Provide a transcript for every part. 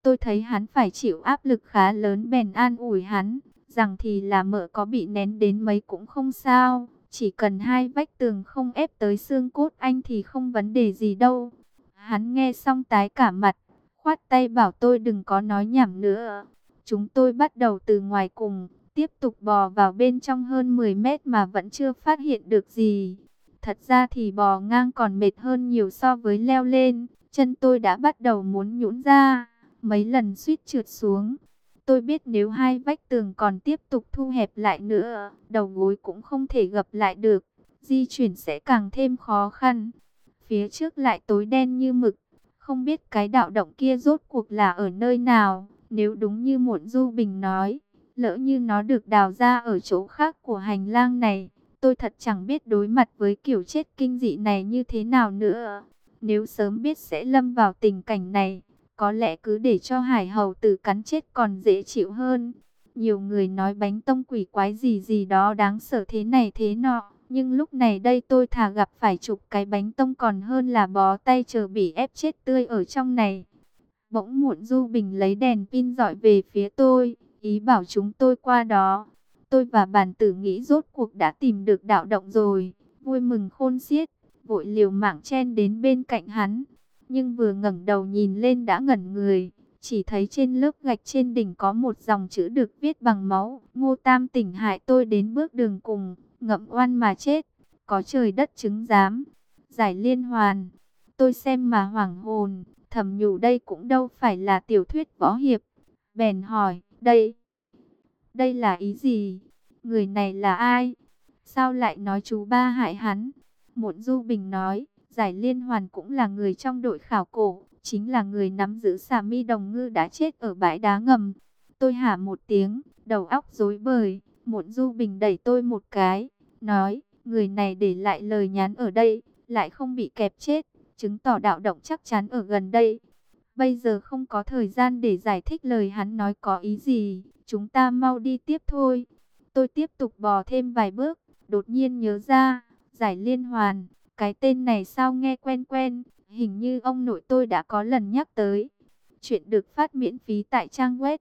Tôi thấy hắn phải chịu áp lực khá lớn bèn an ủi hắn, rằng thì là mợ có bị nén đến mấy cũng không sao. Chỉ cần hai vách tường không ép tới xương cốt anh thì không vấn đề gì đâu. Hắn nghe xong tái cả mặt, khoát tay bảo tôi đừng có nói nhảm nữa. Chúng tôi bắt đầu từ ngoài cùng, tiếp tục bò vào bên trong hơn 10 mét mà vẫn chưa phát hiện được gì. Thật ra thì bò ngang còn mệt hơn nhiều so với leo lên. Chân tôi đã bắt đầu muốn nhũn ra, mấy lần suýt trượt xuống. Tôi biết nếu hai vách tường còn tiếp tục thu hẹp lại nữa, đầu gối cũng không thể gập lại được, di chuyển sẽ càng thêm khó khăn. Phía trước lại tối đen như mực, không biết cái đạo động kia rốt cuộc là ở nơi nào. Nếu đúng như Muộn Du Bình nói, lỡ như nó được đào ra ở chỗ khác của hành lang này, tôi thật chẳng biết đối mặt với kiểu chết kinh dị này như thế nào nữa. Nếu sớm biết sẽ lâm vào tình cảnh này, có lẽ cứ để cho Hải Hầu Tử cắn chết còn dễ chịu hơn. Nhiều người nói bánh tông quỷ quái gì gì đó đáng sợ thế này thế nọ, nhưng lúc này đây tôi thà gặp phải chục cái bánh tông còn hơn là bó tay chờ bị ép chết tươi ở trong này. Bỗng Muộn Du Bình lấy đèn pin dọi về phía tôi, ý bảo chúng tôi qua đó. Tôi và Bàn Tử nghĩ rốt cuộc đã tìm được đạo động rồi, vui mừng khôn xiết, vội liều mạng chen đến bên cạnh hắn. Nhưng vừa ngẩng đầu nhìn lên đã ngẩn người, chỉ thấy trên lớp gạch trên đỉnh có một dòng chữ được viết bằng máu: Ngô Tam Tỉnh hại tôi đến bước đường cùng, ngậm oan mà chết, có trời đất chứng giám. Giải liên hoàn. Tôi xem mà hoảng hồn, thầm nhủ đây cũng đâu phải là tiểu thuyết võ hiệp. Bèn hỏi, đây là ý gì? Người này là ai? Sao lại nói chú ba hại hắn? Muộn Du Bình nói, Giải liên hoàn cũng là người trong đội khảo cổ, chính là người nắm giữ xà mi đồng ngư đã chết ở bãi đá ngầm. Tôi hả một tiếng, đầu óc rối bời. Muộn Du Bình đẩy tôi một cái, nói, người này để lại lời nhắn ở đây, lại không bị kẹp chết, chứng tỏ đạo động chắc chắn ở gần đây. Bây giờ không có thời gian để giải thích lời hắn nói có ý gì, chúng ta mau đi tiếp thôi. Tôi tiếp tục bò thêm vài bước, đột nhiên nhớ ra, Giải liên hoàn, cái tên này sao nghe quen quen, hình như ông nội tôi đã có lần nhắc tới. Chuyện được phát miễn phí tại trang web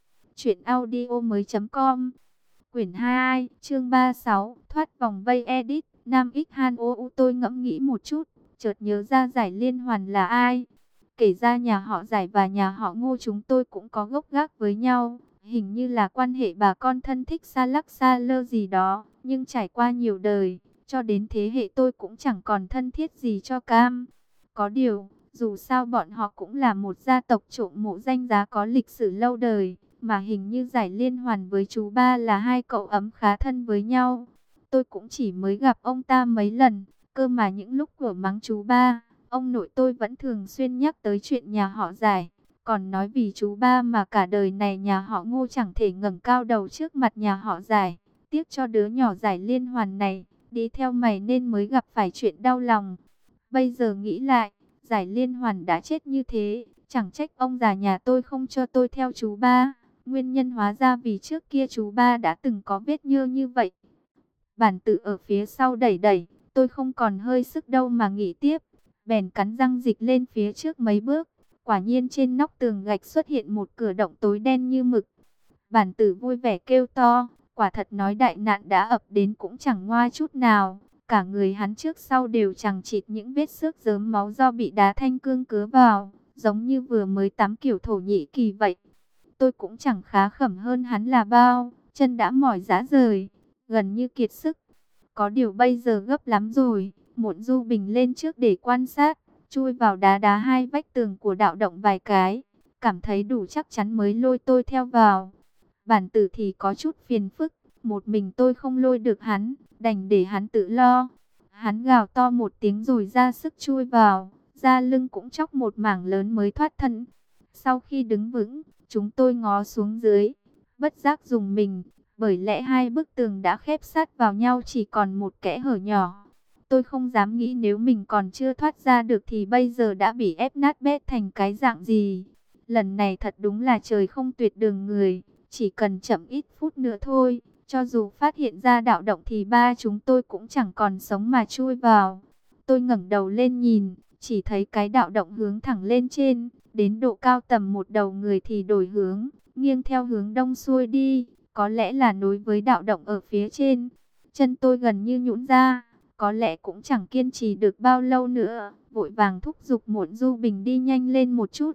truyệnaudiomoi.com. Quyển 2, chương 36, thoát vòng vây edit, Nam X Han ô tôi ngẫm nghĩ một chút, chợt nhớ ra Giải liên hoàn là ai. Kể ra nhà họ Giải và nhà họ Ngô chúng tôi cũng có gốc gác với nhau, hình như là quan hệ bà con thân thích xa lắc xa lơ gì đó, nhưng trải qua nhiều đời, cho đến thế hệ tôi cũng chẳng còn thân thiết gì cho cam. Có điều, dù sao bọn họ cũng là một gia tộc trộm mộ danh giá có lịch sử lâu đời, mà hình như Giải liên hoàn với chú ba là hai cậu ấm khá thân với nhau. Tôi cũng chỉ mới gặp ông ta mấy lần, cơ mà những lúc của mắng chú ba, ông nội tôi vẫn thường xuyên nhắc tới chuyện nhà họ Giải, còn nói vì chú ba mà cả đời này nhà họ Ngô chẳng thể ngẩng cao đầu trước mặt nhà họ Giải. Tiếc cho đứa nhỏ Giải liên hoàn này, đi theo mày nên mới gặp phải chuyện đau lòng. Bây giờ nghĩ lại, Giải liên hoàn đã chết như thế, chẳng trách ông già nhà tôi không cho tôi theo chú ba. Nguyên nhân hóa ra vì trước kia chú ba đã từng có vết nhơ như vậy. Bản Tự ở phía sau đẩy đẩy, tôi không còn hơi sức đâu mà nghỉ tiếp. Bèn cắn răng dịch lên phía trước mấy bước. Quả nhiên trên nóc tường gạch xuất hiện một cửa động tối đen như mực. Bản Tử vui vẻ kêu to, quả thật nói đại nạn đã ập đến cũng chẳng ngoa chút nào. Cả người hắn trước sau đều chằng chịt những vết xước rớm máu do bị đá thanh cương cứa vào, giống như vừa mới tắm kiểu Thổ Nhĩ Kỳ vậy. Tôi cũng chẳng khá khẩm hơn hắn là bao, chân đã mỏi rã rời, gần như kiệt sức. Có điều bây giờ gấp lắm rồi. Muộn Du Bình lên trước để quan sát, chui vào đá đá hai vách tường của đạo động vài cái, cảm thấy đủ chắc chắn mới lôi tôi theo vào. Bản Tử thì có chút phiền phức, một mình tôi không lôi được hắn, đành để hắn tự lo. Hắn gào to một tiếng rồi ra sức chui vào, da lưng cũng chóc một mảng lớn mới thoát thân. Sau khi đứng vững, chúng tôi ngó xuống dưới, bất giác dùng mình, bởi lẽ hai bức tường đã khép sát vào nhau chỉ còn một kẽ hở nhỏ. Tôi không dám nghĩ nếu mình còn chưa thoát ra được thì bây giờ đã bị ép nát bét thành cái dạng gì. Lần này thật đúng là trời không tuyệt đường người, chỉ cần chậm ít phút nữa thôi, cho dù phát hiện ra đạo động thì ba chúng tôi cũng chẳng còn sống mà chui vào. Tôi ngẩng đầu lên nhìn, chỉ thấy cái đạo động hướng thẳng lên trên, Đến độ cao tầm một đầu người thì đổi hướng, nghiêng theo hướng đông xuôi đi, có lẽ là nối với đạo động ở phía trên. Chân tôi gần như nhũn ra, có lẽ cũng chẳng kiên trì được bao lâu nữa, vội vàng thúc giục Muộn Du Bình đi nhanh lên một chút.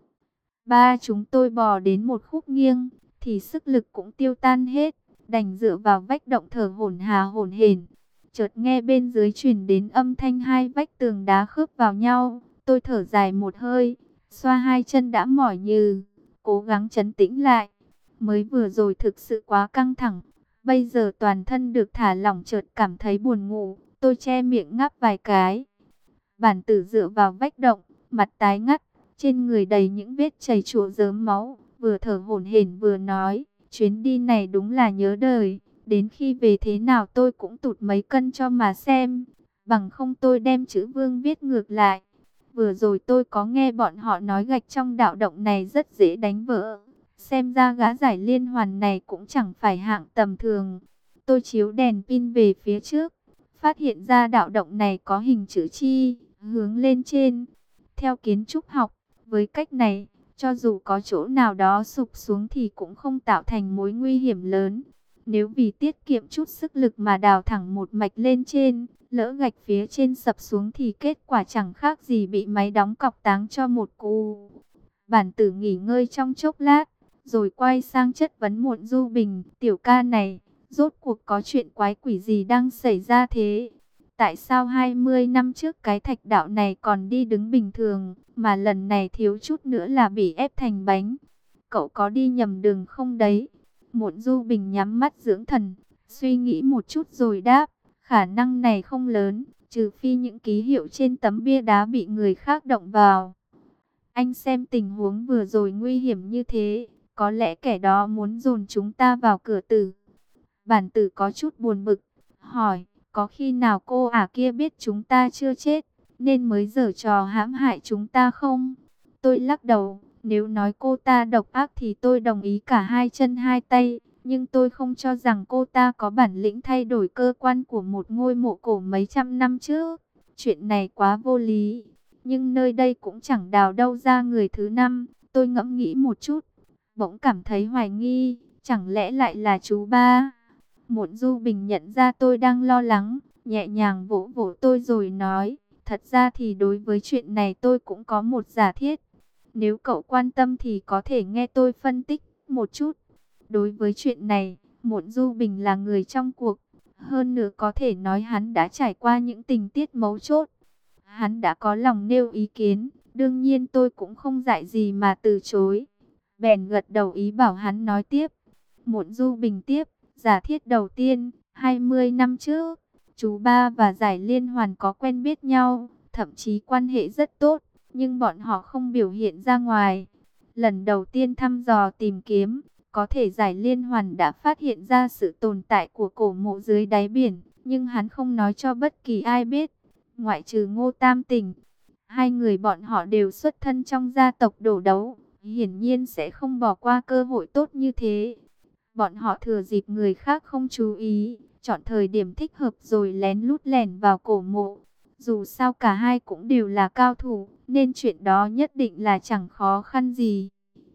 Ba chúng tôi bò đến một khúc nghiêng, thì sức lực cũng tiêu tan hết, đành dựa vào vách động thở hổn hển. Chợt nghe bên dưới truyền đến âm thanh hai vách tường đá khớp vào nhau, tôi thở dài một hơi, xoa hai chân đã mỏi nhừ, cố gắng trấn tĩnh lại. Mới vừa rồi thực sự quá căng thẳng, bây giờ toàn thân được thả lỏng, chợt cảm thấy buồn ngủ, tôi che miệng ngáp vài cái. Bản Tử dựa vào vách động, mặt tái ngắt, trên người đầy những vết chảy chùa rớm máu, vừa thở hổn hển vừa nói, chuyến đi này đúng là nhớ đời, đến khi về thế nào tôi cũng tụt mấy cân cho mà xem, bằng không tôi đem chữ Vương viết ngược lại. Vừa rồi tôi có nghe bọn họ nói gạch trong đạo động này rất dễ đánh vỡ, xem ra gã giải liên hoàn này cũng chẳng phải hạng tầm thường. Tôi chiếu đèn pin về phía trước, phát hiện ra đạo động này có hình chữ chi, hướng lên trên. Theo kiến trúc học, với cách này, cho dù có chỗ nào đó sụp xuống thì cũng không tạo thành mối nguy hiểm lớn. Nếu vì tiết kiệm chút sức lực mà đào thẳng một mạch lên trên, lỡ gạch phía trên sập xuống thì kết quả chẳng khác gì bị máy đóng cọc táng cho một cú. Bản Tử nghỉ ngơi trong chốc lát, rồi quay sang chất vấn Muộn Du Bình, tiểu ca này, rốt cuộc có chuyện quái quỷ gì đang xảy ra thế? Tại sao 20 năm trước cái thạch đạo này còn đi đứng bình thường, mà lần này thiếu chút nữa là bị ép thành bánh? Cậu có đi nhầm đường không đấy? Muộn Du Bình nhắm mắt dưỡng thần, suy nghĩ một chút rồi đáp, khả năng này không lớn, trừ phi những ký hiệu trên tấm bia đá bị người khác động vào. Anh xem tình huống vừa rồi nguy hiểm như thế, có lẽ kẻ đó muốn dồn chúng ta vào cửa tử. Bản Tử có chút buồn bực, hỏi, có khi nào cô ả kia biết chúng ta chưa chết, nên mới giở trò hãm hại chúng ta không? Tôi lắc đầu, nếu nói cô ta độc ác thì tôi đồng ý cả hai chân hai tay, nhưng tôi không cho rằng cô ta có bản lĩnh thay đổi cơ quan của một ngôi mộ cổ mấy trăm năm trước. Chuyện này quá vô lý, nhưng nơi đây cũng chẳng đào đâu ra người thứ năm. Tôi ngẫm nghĩ một chút, bỗng cảm thấy hoài nghi, chẳng lẽ lại là chú ba? Muộn Du Bình nhận ra tôi đang lo lắng, nhẹ nhàng vỗ vỗ tôi rồi nói, thật ra thì đối với chuyện này tôi cũng có một giả thiết. Nếu cậu quan tâm thì có thể nghe tôi phân tích một chút. Đối với chuyện này, Muộn Du Bình là người trong cuộc, hơn nữa có thể nói hắn đã trải qua những tình tiết mấu chốt. Hắn đã có lòng nêu ý kiến, đương nhiên tôi cũng không dại gì mà từ chối. Bèn gật đầu ý bảo hắn nói tiếp. Muộn Du Bình tiếp, giả thiết đầu tiên, 20 năm trước, chú ba và Giải Liên Hoàn có quen biết nhau, thậm chí quan hệ rất tốt, nhưng bọn họ không biểu hiện ra ngoài. Lần đầu tiên thăm dò tìm kiếm, có thể Giải Liên Hoàn đã phát hiện ra sự tồn tại của cổ mộ dưới đáy biển, nhưng hắn không nói cho bất kỳ ai biết, ngoại trừ Ngô Tam Tỉnh. Hai người bọn họ đều xuất thân trong gia tộc đổ đấu, hiển nhiên sẽ không bỏ qua cơ hội tốt như thế. Bọn họ thừa dịp người khác không chú ý, chọn thời điểm thích hợp rồi lén lút lẻn vào cổ mộ. Dù sao cả hai cũng đều là cao thủ, nên chuyện đó nhất định là chẳng khó khăn gì.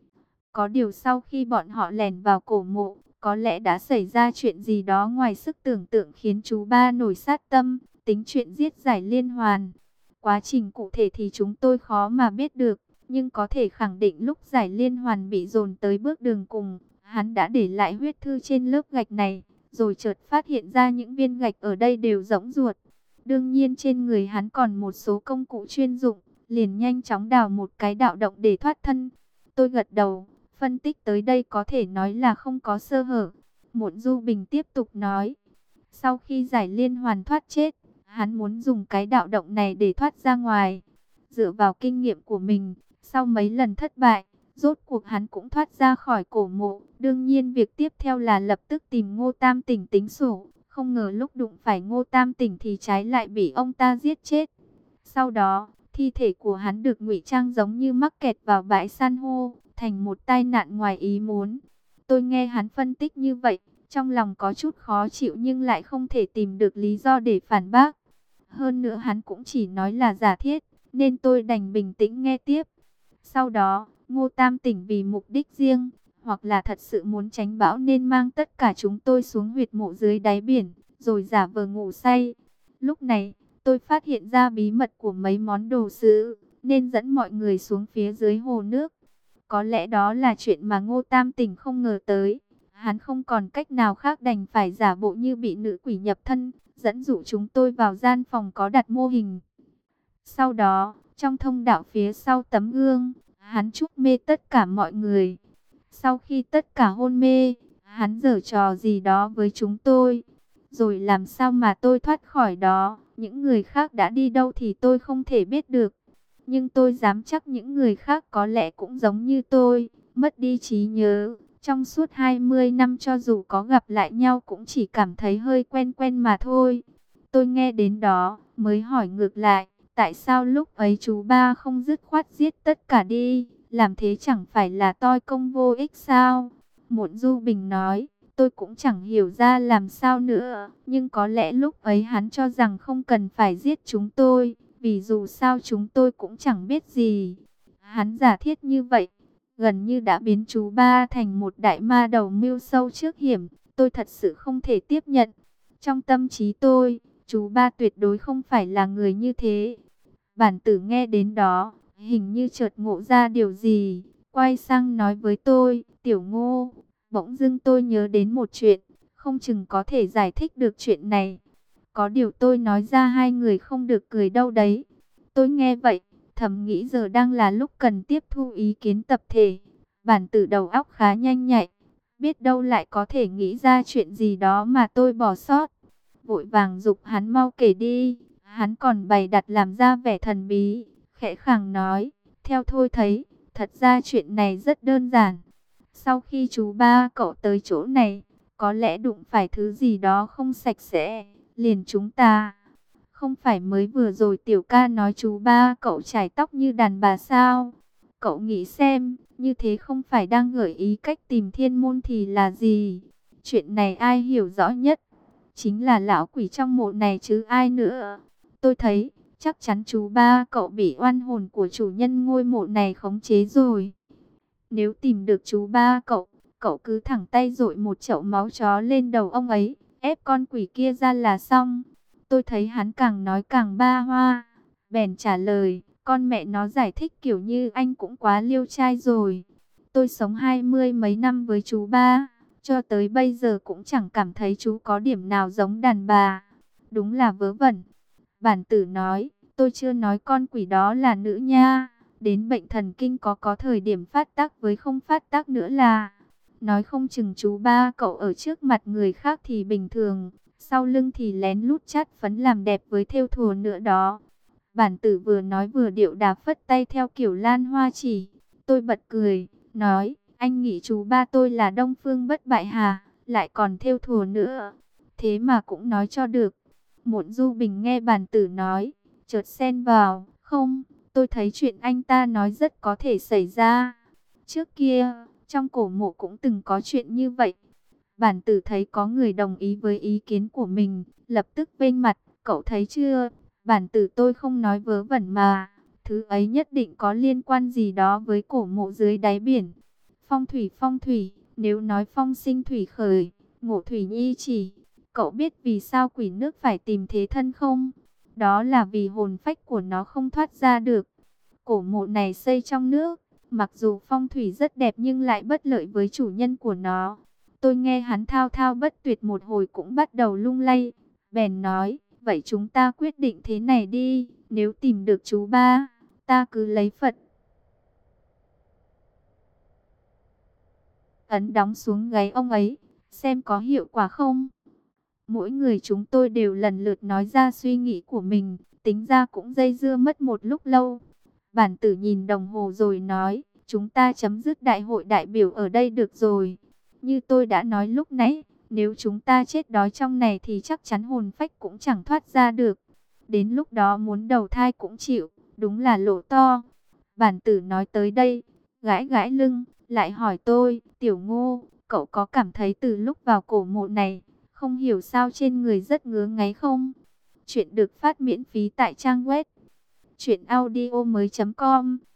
Có điều sau khi bọn họ lẻn vào cổ mộ, có lẽ đã xảy ra chuyện gì đó ngoài sức tưởng tượng khiến chú ba nổi sát tâm, tính chuyện giết Giải Liên Hoàn. Quá trình cụ thể thì chúng tôi khó mà biết được, nhưng có thể khẳng định lúc Giải Liên Hoàn bị dồn tới bước đường cùng, hắn đã để lại huyết thư trên lớp gạch này, rồi chợt phát hiện ra những viên gạch ở đây đều rỗng ruột. Đương nhiên trên người hắn còn một số công cụ chuyên dụng, liền nhanh chóng đào một cái đạo động để thoát thân. Tôi gật đầu, phân tích tới đây có thể nói là không có sơ hở. Muộn Du Bình tiếp tục nói, sau khi Giải Liên Hoàn thoát chết, hắn muốn dùng cái đạo động này để thoát ra ngoài. Dựa vào kinh nghiệm của mình, sau mấy lần thất bại, rốt cuộc hắn cũng thoát ra khỏi cổ mộ. Đương nhiên việc tiếp theo là lập tức tìm Ngô Tam Tỉnh tính sổ. Không ngờ lúc đụng phải Ngô Tam Tỉnh thì trái lại bị ông ta giết chết. Sau đó, thi thể của hắn được ngụy trang giống như mắc kẹt vào bãi san hô, thành một tai nạn ngoài ý muốn. Tôi nghe hắn phân tích như vậy, trong lòng có chút khó chịu nhưng lại không thể tìm được lý do để phản bác. Hơn nữa hắn cũng chỉ nói là giả thiết, nên tôi đành bình tĩnh nghe tiếp. Sau đó, Ngô Tam Tỉnh vì mục đích riêng, hoặc là thật sự muốn tránh bão nên mang tất cả chúng tôi xuống huyệt mộ dưới đáy biển, rồi giả vờ ngủ say. Lúc này, tôi phát hiện ra bí mật của mấy món đồ sứ, nên dẫn mọi người xuống phía dưới hồ nước. Có lẽ đó là chuyện mà Ngô Tam Tỉnh không ngờ tới. Hắn không còn cách nào khác đành phải giả bộ như bị nữ quỷ nhập thân, dẫn dụ chúng tôi vào gian phòng có đặt mô hình. Sau đó, trong thông đạo phía sau tấm gương, hắn trút mê tất cả mọi người. Sau khi tất cả hôn mê, hắn giở trò gì đó với chúng tôi. Rồi làm sao mà tôi thoát khỏi đó, những người khác đã đi đâu thì tôi không thể biết được. Nhưng tôi dám chắc những người khác có lẽ cũng giống như tôi, mất đi trí nhớ. Trong suốt 20 năm cho dù có gặp lại nhau cũng chỉ cảm thấy hơi quen quen mà thôi. Tôi nghe đến đó, mới hỏi ngược lại, tại sao lúc ấy chú ba không dứt khoát giết tất cả đi, làm thế chẳng phải là toi công vô ích sao? Muộn Du Bình nói, tôi cũng chẳng hiểu ra làm sao nữa, nhưng có lẽ lúc ấy hắn cho rằng không cần phải giết chúng tôi, vì dù sao chúng tôi cũng chẳng biết gì. Hắn giả thiết như vậy, gần như đã biến chú ba thành một đại ma đầu mưu sâu trước hiểm, tôi thật sự không thể tiếp nhận. Trong tâm trí tôi, chú ba tuyệt đối không phải là người như thế. Bản tử nghe đến đó, hình như chợt ngộ ra điều gì, quay sang nói với tôi, Tiểu Ngô, bỗng dưng tôi nhớ đến một chuyện, không chừng có thể giải thích được chuyện này. Có điều tôi nói ra hai người không được cười đâu đấy. Tôi nghe vậy, thầm nghĩ giờ đang là lúc cần tiếp thu ý kiến tập thể. Bản tử đầu óc khá nhanh nhạy, biết đâu lại có thể nghĩ ra chuyện gì đó mà tôi bỏ sót. Vội vàng giục hắn mau kể đi. Hắn còn bày đặt làm ra vẻ thần bí, khẽ khàng nói, theo tôi thấy, thật ra chuyện này rất đơn giản. Sau khi chú ba cậu tới chỗ này, có lẽ đụng phải thứ gì đó không sạch sẽ, liền chúng ta. Không phải mới vừa rồi Tiểu ca nói chú ba cậu chải tóc như đàn bà sao? Cậu nghĩ xem, như thế không phải đang gợi ý cách tìm thiên môn thì là gì? Chuyện này ai hiểu rõ nhất? Chính là lão quỷ trong mộ này chứ ai nữa. Tôi thấy, chắc chắn chú ba cậu bị oan hồn của chủ nhân ngôi mộ này khống chế rồi. Nếu tìm được chú ba cậu, cậu cứ thẳng tay dội một chậu máu chó lên đầu ông ấy, ép con quỷ kia ra là xong. Tôi thấy hắn càng nói càng ba hoa, bèn trả lời, con mẹ nó giải thích kiểu như anh cũng quá liêu trai rồi. Tôi sống 20 mấy năm với chú ba, cho tới bây giờ cũng chẳng cảm thấy chú có điểm nào giống đàn bà. Đúng là vớ vẩn. Bản tử nói, tôi chưa nói con quỷ đó là nữ nha. Đến bệnh thần kinh có thời điểm phát tác với không phát tác nữa là. Nói không chừng chú ba cậu ở trước mặt người khác thì bình thường, sau lưng thì lén lút chát phấn làm đẹp với thêu thùa nữa đó. Bản tử vừa nói vừa điệu đà phất tay theo kiểu lan hoa chỉ. Tôi bật cười, nói, anh nghĩ chú ba tôi là Đông Phương bất bại hà, lại còn thêu thùa nữa. Thế mà cũng nói cho được. Muộn Du Bình nghe bản tử nói, chợt xen vào, không, tôi thấy chuyện anh ta nói rất có thể xảy ra. Trước kia, trong cổ mộ cũng từng có chuyện như vậy. Bản tử thấy có người đồng ý với ý kiến của mình, lập tức vênh mặt, cậu thấy chưa, bản tử tôi không nói vớ vẩn mà, thứ ấy nhất định có liên quan gì đó với cổ mộ dưới đáy biển. Phong thủy, nếu nói phong sinh thủy khởi, ngộ thủy nhi chỉ. Cậu biết vì sao quỷ nước phải tìm thế thân không? Đó là vì hồn phách của nó không thoát ra được. Cổ mộ này xây trong nước, mặc dù phong thủy rất đẹp nhưng lại bất lợi với chủ nhân của nó. Tôi nghe hắn thao thao bất tuyệt một hồi cũng bắt đầu lung lay. Bèn nói, vậy chúng ta quyết định thế này đi, nếu tìm được chú ba, ta cứ lấy Phật ấn đóng xuống gáy ông ấy, xem có hiệu quả không. Mỗi người chúng tôi đều lần lượt nói ra suy nghĩ của mình, tính ra cũng dây dưa mất một lúc lâu. Bản tử nhìn đồng hồ rồi nói, chúng ta chấm dứt đại hội đại biểu ở đây được rồi. Như tôi đã nói lúc nãy, nếu chúng ta chết đói trong này thì chắc chắn hồn phách cũng chẳng thoát ra được. Đến lúc đó muốn đầu thai cũng chịu, đúng là lỗ to. Bản tử nói tới đây, gãi gãi lưng, lại hỏi tôi, Tiểu Ngô, cậu có cảm thấy từ lúc vào cổ mộ này, không hiểu sao trên người rất ngứa ngáy không? Chuyện được phát miễn phí tại trang web truyệnaudiomoi.com.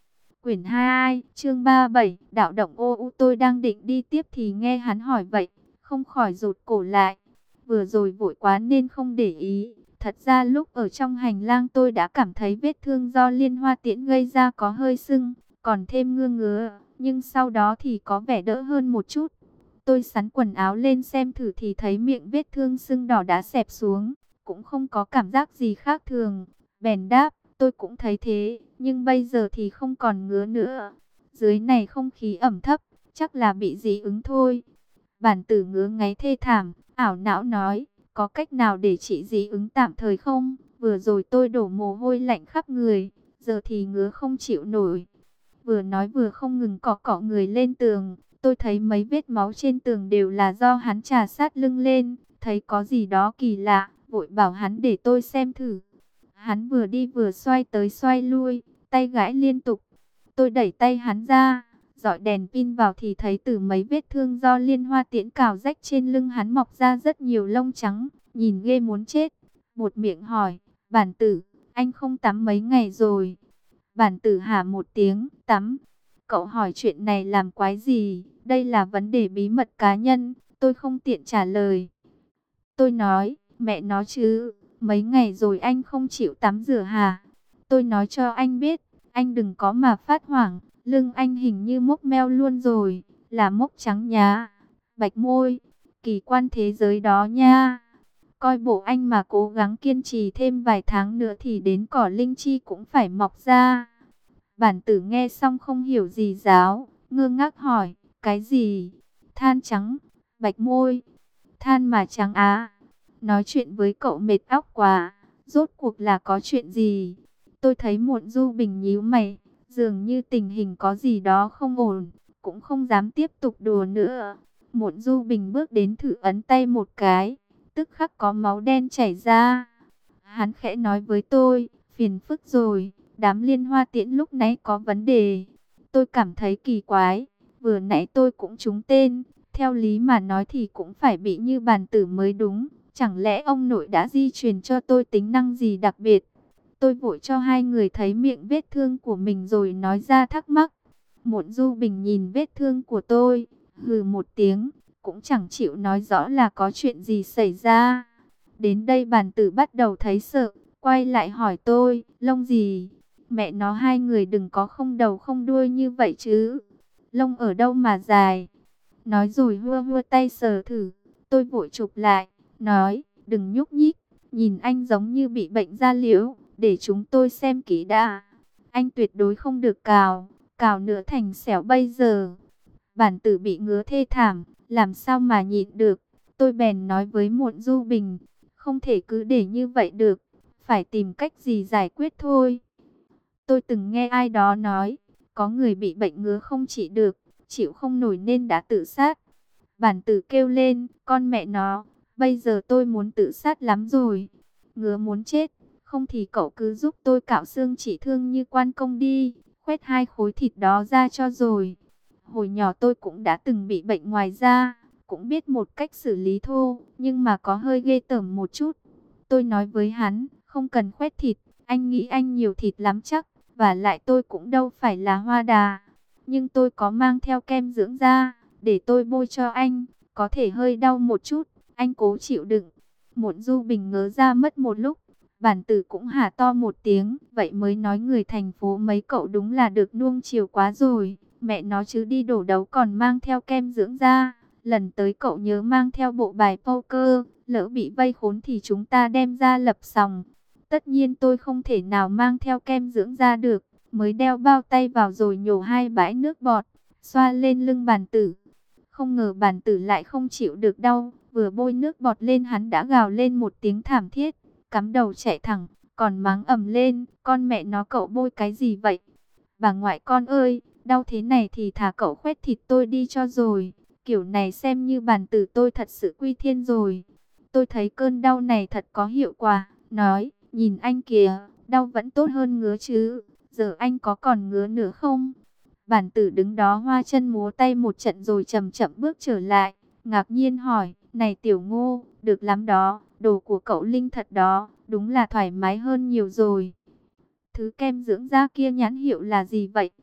Quyển 2, chương 37, đạo động ô u. Tôi đang định đi tiếp thì nghe hắn hỏi vậy, không khỏi rụt cổ lại. Vừa rồi vội quá nên không để ý. Thật ra lúc ở trong hành lang tôi đã cảm thấy vết thương do liên hoa tiễn gây ra có hơi sưng, còn thêm ngứa, nhưng sau đó thì có vẻ đỡ hơn một chút. Tôi xắn quần áo lên xem thử thì thấy miệng vết thương sưng đỏ đã xẹp xuống, cũng không có cảm giác gì khác thường. Bèn đáp, tôi cũng thấy thế, nhưng bây giờ thì không còn ngứa nữa. Dưới này không khí ẩm thấp, chắc là bị dị ứng thôi. Bản tử ngứa ngáy thê thảm, ảo não nói, có cách nào để trị dị ứng tạm thời không? Vừa rồi tôi đổ mồ hôi lạnh khắp người, giờ thì ngứa không chịu nổi. Vừa nói vừa không ngừng cọ cọ người lên tường. Tôi thấy mấy vết máu trên tường đều là do hắn chà sát lưng lên, thấy có gì đó kỳ lạ, vội bảo hắn để tôi xem thử. Hắn vừa đi vừa xoay tới xoay lui, tay gãi liên tục. Tôi đẩy tay hắn ra, dọi đèn pin vào thì thấy từ mấy vết thương do liên hoa tiễn cào rách trên lưng hắn mọc ra rất nhiều lông trắng, nhìn ghê muốn chết. Một miệng hỏi, bản tử, anh không tắm mấy ngày rồi? Bản tử hả một tiếng, tắm. Cậu hỏi chuyện này làm quái gì? Đây là vấn đề bí mật cá nhân, tôi không tiện trả lời. Tôi nói, mẹ nó chứ, mấy ngày rồi anh không chịu tắm rửa hả? Tôi nói cho anh biết, anh đừng có mà phát hoảng, lưng anh hình như mốc meo luôn rồi, là mốc trắng nhá, bạch môi, kỳ quan thế giới đó nha. Coi bộ anh mà cố gắng kiên trì thêm vài tháng nữa thì đến cỏ linh chi cũng phải mọc ra. Bản tử nghe xong không hiểu gì giáo, ngơ ngác hỏi, cái gì? Than trắng, bạch môi, than mà trắng á. Nói chuyện với cậu mệt óc quá, rốt cuộc là có chuyện gì? Tôi thấy Muộn Du Bình nhíu mày, dường như tình hình có gì đó không ổn, cũng không dám tiếp tục đùa nữa. Muộn Du Bình bước đến thử ấn tay một cái, tức khắc có máu đen chảy ra. Hắn khẽ nói với tôi, phiền phức rồi, đám liên hoa tiễn lúc nãy có vấn đề. Tôi cảm thấy kỳ quái, vừa nãy tôi cũng trúng tên, theo lý mà nói thì cũng phải bị như bản tử mới đúng. Chẳng lẽ ông nội đã di truyền cho tôi tính năng gì đặc biệt? Tôi vội cho hai người thấy miệng vết thương của mình rồi nói ra thắc mắc. Muộn Du Bình nhìn vết thương của tôi, hừ một tiếng, cũng chẳng chịu nói rõ là có chuyện gì xảy ra. Đến đây bản tử bắt đầu thấy sợ, quay lại hỏi tôi, lông gì? Mẹ nó hai người đừng có không đầu không đuôi như vậy chứ. Lông ở đâu mà dài? Nói rồi hưa hưa tay sờ thử, tôi vội chụp lại, nói, đừng nhúc nhích, nhìn anh giống như bị bệnh da liễu, để chúng tôi xem kỹ đã. Anh tuyệt đối không được cào, cào nữa thành xẻo bây giờ. Bản tử bị ngứa thê thảm, làm sao mà nhịn được. Tôi bèn nói với Muộn Du Bình, không thể cứ để như vậy được, phải tìm cách gì giải quyết thôi. Tôi từng nghe ai đó nói, có người bị bệnh ngứa không trị được, chịu không nổi nên đã tự sát. Bản tử kêu lên, con mẹ nó, bây giờ tôi muốn tự sát lắm rồi. Ngứa muốn chết, không thì cậu cứ giúp tôi cạo xương chỉ thương như quan công đi, khoét hai khối thịt đó ra cho rồi. Hồi nhỏ tôi cũng đã từng bị bệnh ngoài da, cũng biết một cách xử lý thô, nhưng mà có hơi ghê tởm một chút. Tôi nói với hắn, không cần khoét thịt, anh nghĩ anh nhiều thịt lắm chắc, và lại tôi cũng đâu phải là hoa đà. Nhưng tôi có mang theo kem dưỡng da, để tôi bôi cho anh, có thể hơi đau một chút, anh cố chịu đựng. Muộn Du Bình ngớ ra mất một lúc, bản tử cũng hả to một tiếng, vậy mới nói người thành phố mấy cậu đúng là được nuông chiều quá rồi, mẹ nó chứ đi đổ đấu còn mang theo kem dưỡng da, lần tới cậu nhớ mang theo bộ bài poker, lỡ bị vây khốn thì chúng ta đem ra lập sòng. Tất nhiên tôi không thể nào mang theo kem dưỡng da được, mới đeo bao tay vào rồi nhổ hai bãi nước bọt, xoa lên lưng bản tử. Không ngờ bản tử lại không chịu được đau, vừa bôi nước bọt lên hắn đã gào lên một tiếng thảm thiết, cắm đầu chạy thẳng, còn mắng ầm lên, con mẹ nó cậu bôi cái gì vậy? Bà ngoại con ơi, đau thế này thì thả cậu khoét thịt tôi đi cho rồi, kiểu này xem như bản tử tôi thật sự quy thiên rồi. Tôi thấy cơn đau này thật có hiệu quả, nói, nhìn anh kìa, đau vẫn tốt hơn ngứa chứ, giờ anh có còn ngứa nữa không? Bản tử đứng đó hoa chân múa tay một trận rồi chậm chậm bước trở lại, ngạc nhiên hỏi, này tiểu Ngô, được lắm đó, đồ của cậu Linh thật đó, đúng là thoải mái hơn nhiều rồi. Thứ kem dưỡng da kia nhãn hiệu là gì vậy?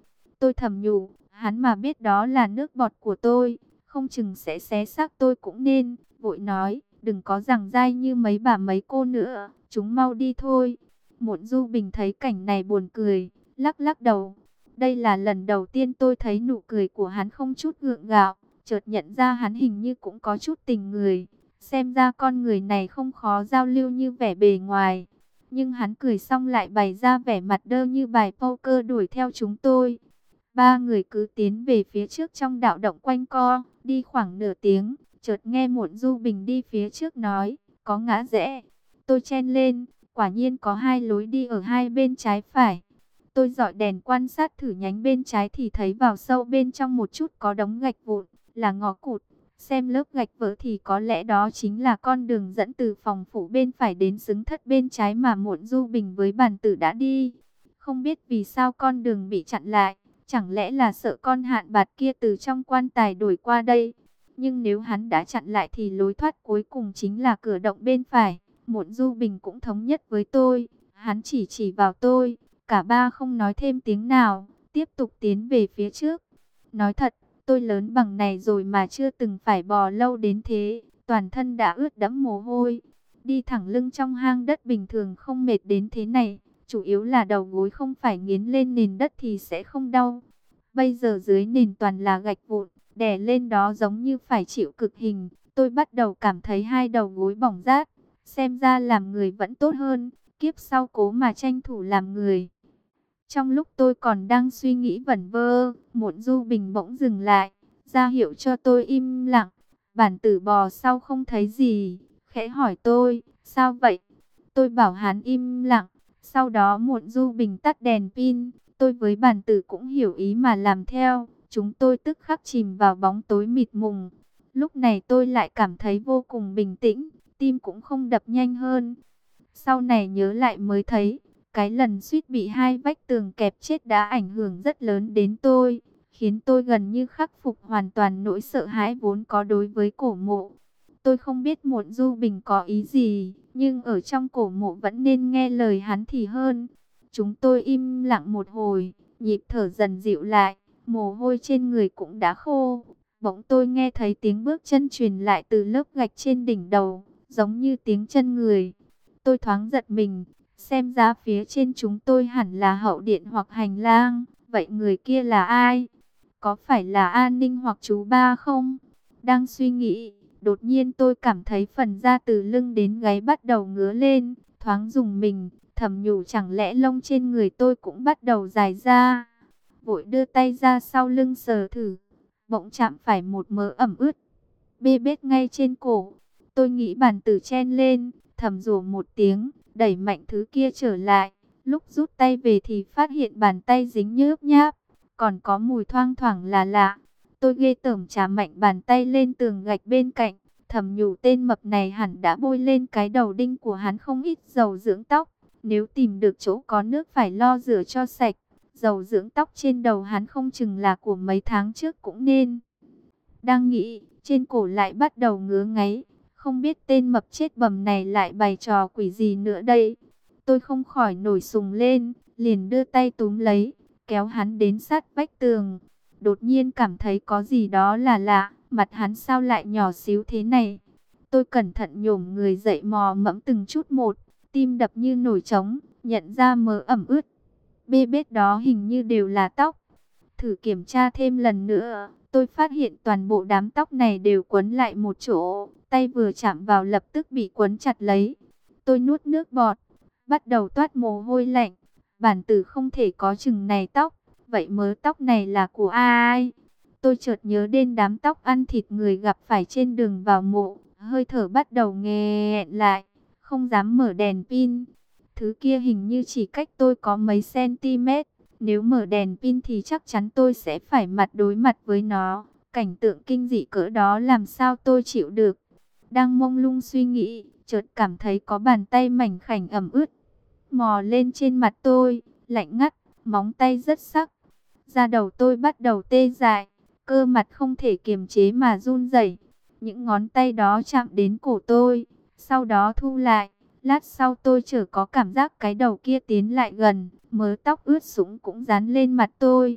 Tôi thầm nhủ, hắn mà biết đó là nước bọt của tôi, không chừng sẽ xé xác tôi cũng nên. Vội nói, đừng có giằng dai như mấy bà mấy cô nữa, chúng mau đi thôi. Muộn Du Bình thấy cảnh này buồn cười, lắc lắc đầu. Đây là lần đầu tiên tôi thấy nụ cười của hắn không chút gượng gạo, chợt nhận ra hắn hình như cũng có chút tình người. Xem ra con người này không khó giao lưu như vẻ bề ngoài. Nhưng hắn cười xong lại bày ra vẻ mặt đơ như bài poker đuổi theo chúng tôi. Ba người cứ tiến về phía trước trong đạo động quanh co, đi khoảng nửa tiếng, chợt nghe Muộn Du Bình đi phía trước nói, có ngã rẽ. Tôi chen lên, quả nhiên có hai lối đi ở hai bên trái phải. Tôi dọi đèn quan sát thử nhánh bên trái thì thấy vào sâu bên trong một chút có đống gạch vụn, là ngõ cụt. Xem lớp gạch vỡ thì có lẽ đó chính là con đường dẫn từ phòng phủ bên phải đến xứng thất bên trái mà Muộn Du Bình với Bàn Tử đã đi. Không biết vì sao con đường bị chặn lại, chẳng lẽ là sợ con Hạn Bạt kia từ trong quan tài đuổi qua đây. Nhưng nếu hắn đã chặn lại thì lối thoát cuối cùng chính là cửa động bên phải. Muộn Du Bình cũng thống nhất với tôi, hắn chỉ vào tôi, cả ba không nói thêm tiếng nào, tiếp tục tiến về phía trước. Nói thật, tôi lớn bằng này rồi mà chưa từng phải bò lâu đến thế, toàn thân đã ướt đẫm mồ hôi. Đi thẳng lưng trong hang đất bình thường không mệt đến thế này, chủ yếu là đầu gối không phải nghiến lên nền đất thì sẽ không đau. Bây giờ dưới nền toàn là gạch vụn, đè lên đó giống như phải chịu cực hình. Tôi bắt đầu cảm thấy hai đầu gối bỏng rát, xem ra làm người vẫn tốt hơn, kiếp sau cố mà tranh thủ làm người. Trong lúc tôi còn đang suy nghĩ vẩn vơ, Muộn Du Bình bỗng dừng lại, ra hiệu cho tôi im lặng. Bản Tử bò sau không thấy gì, khẽ hỏi tôi, sao vậy? Tôi bảo hắn im lặng, sau đó Muộn Du Bình tắt đèn pin, tôi với Bản Tử cũng hiểu ý mà làm theo, chúng tôi tức khắc chìm vào bóng tối mịt mùng. Lúc này tôi lại cảm thấy vô cùng bình tĩnh, tim cũng không đập nhanh hơn. Sau này nhớ lại mới thấy, cái lần suýt bị hai vách tường kẹp chết đã ảnh hưởng rất lớn đến tôi, khiến tôi gần như khắc phục hoàn toàn nỗi sợ hãi vốn có đối với cổ mộ. Tôi không biết Muộn Du Bình có ý gì, nhưng ở trong cổ mộ vẫn nên nghe lời hắn thì hơn. Chúng tôi im lặng một hồi, nhịp thở dần dịu lại, mồ hôi trên người cũng đã khô. Bỗng tôi nghe thấy tiếng bước chân truyền lại từ lớp gạch trên đỉnh đầu, giống như tiếng chân người. Tôi thoáng giật mình, xem ra phía trên chúng tôi hẳn là hậu điện hoặc hành lang. Vậy người kia là ai? Có phải là An Ninh hoặc chú Ba không? Đang suy nghĩ, đột nhiên tôi cảm thấy phần da từ lưng đến gáy bắt đầu ngứa lên, thoáng rùng mình, thầm nhủ chẳng lẽ lông trên người tôi cũng bắt đầu dài ra. Vội đưa tay ra sau lưng sờ thử, bỗng chạm phải một mớ ẩm ướt, bê bết ngay trên cổ. Tôi nghĩ Bản Tử chen lên, thầm rủa một tiếng, đẩy mạnh thứ kia trở lại. Lúc rút tay về thì phát hiện bàn tay dính nhớp nháp, còn có mùi thoang thoảng là lạ. Tôi ghê tởm chà mạnh bàn tay lên tường gạch bên cạnh, thầm nhủ tên mập này hẳn đã bôi lên cái đầu đinh của hắn không ít dầu dưỡng tóc. Nếu tìm được chỗ có nước phải lo rửa cho sạch. Dầu dưỡng tóc trên đầu hắn không chừng là của mấy tháng trước cũng nên. Đang nghĩ, trên cổ lại bắt đầu ngứa ngáy. Không biết tên mập chết bầm này lại bày trò quỷ gì nữa đây. Tôi không khỏi nổi sùng lên, liền đưa tay túm lấy, kéo hắn đến sát vách tường. Đột nhiên cảm thấy có gì đó là lạ, mặt hắn sao lại nhỏ xíu thế này. Tôi cẩn thận nhổm người dậy mò mẫm từng chút một, tim đập như nổi trống, nhận ra mớ ẩm ướt. Bê bết đó hình như đều là tóc. Thử kiểm tra thêm lần nữa, tôi phát hiện toàn bộ đám tóc này đều quấn lại một chỗ, tay vừa chạm vào lập tức bị quấn chặt lấy. Tôi nuốt nước bọt, bắt đầu toát mồ hôi lạnh. Bản Tử không thể có chừng này tóc, vậy mớ tóc này là của ai? Tôi chợt nhớ đến đám tóc ăn thịt người gặp phải trên đường vào mộ, hơi thở bắt đầu nghẹn lại, không dám mở đèn pin. Thứ kia hình như chỉ cách tôi có mấy cm. Nếu mở đèn pin thì chắc chắn tôi sẽ phải mặt đối mặt với nó. Cảnh tượng kinh dị cỡ đó làm sao tôi chịu được. Đang mông lung suy nghĩ, chợt cảm thấy có bàn tay mảnh khảnh ẩm ướt mò lên trên mặt tôi, lạnh ngắt, móng tay rất sắc. Da đầu tôi bắt đầu tê dại, cơ mặt không thể kiềm chế mà run rẩy. Những ngón tay đó chạm đến cổ tôi, sau đó thu lại. Lát sau tôi chợt có cảm giác cái đầu kia tiến lại gần, mớ tóc ướt sũng cũng dán lên mặt tôi.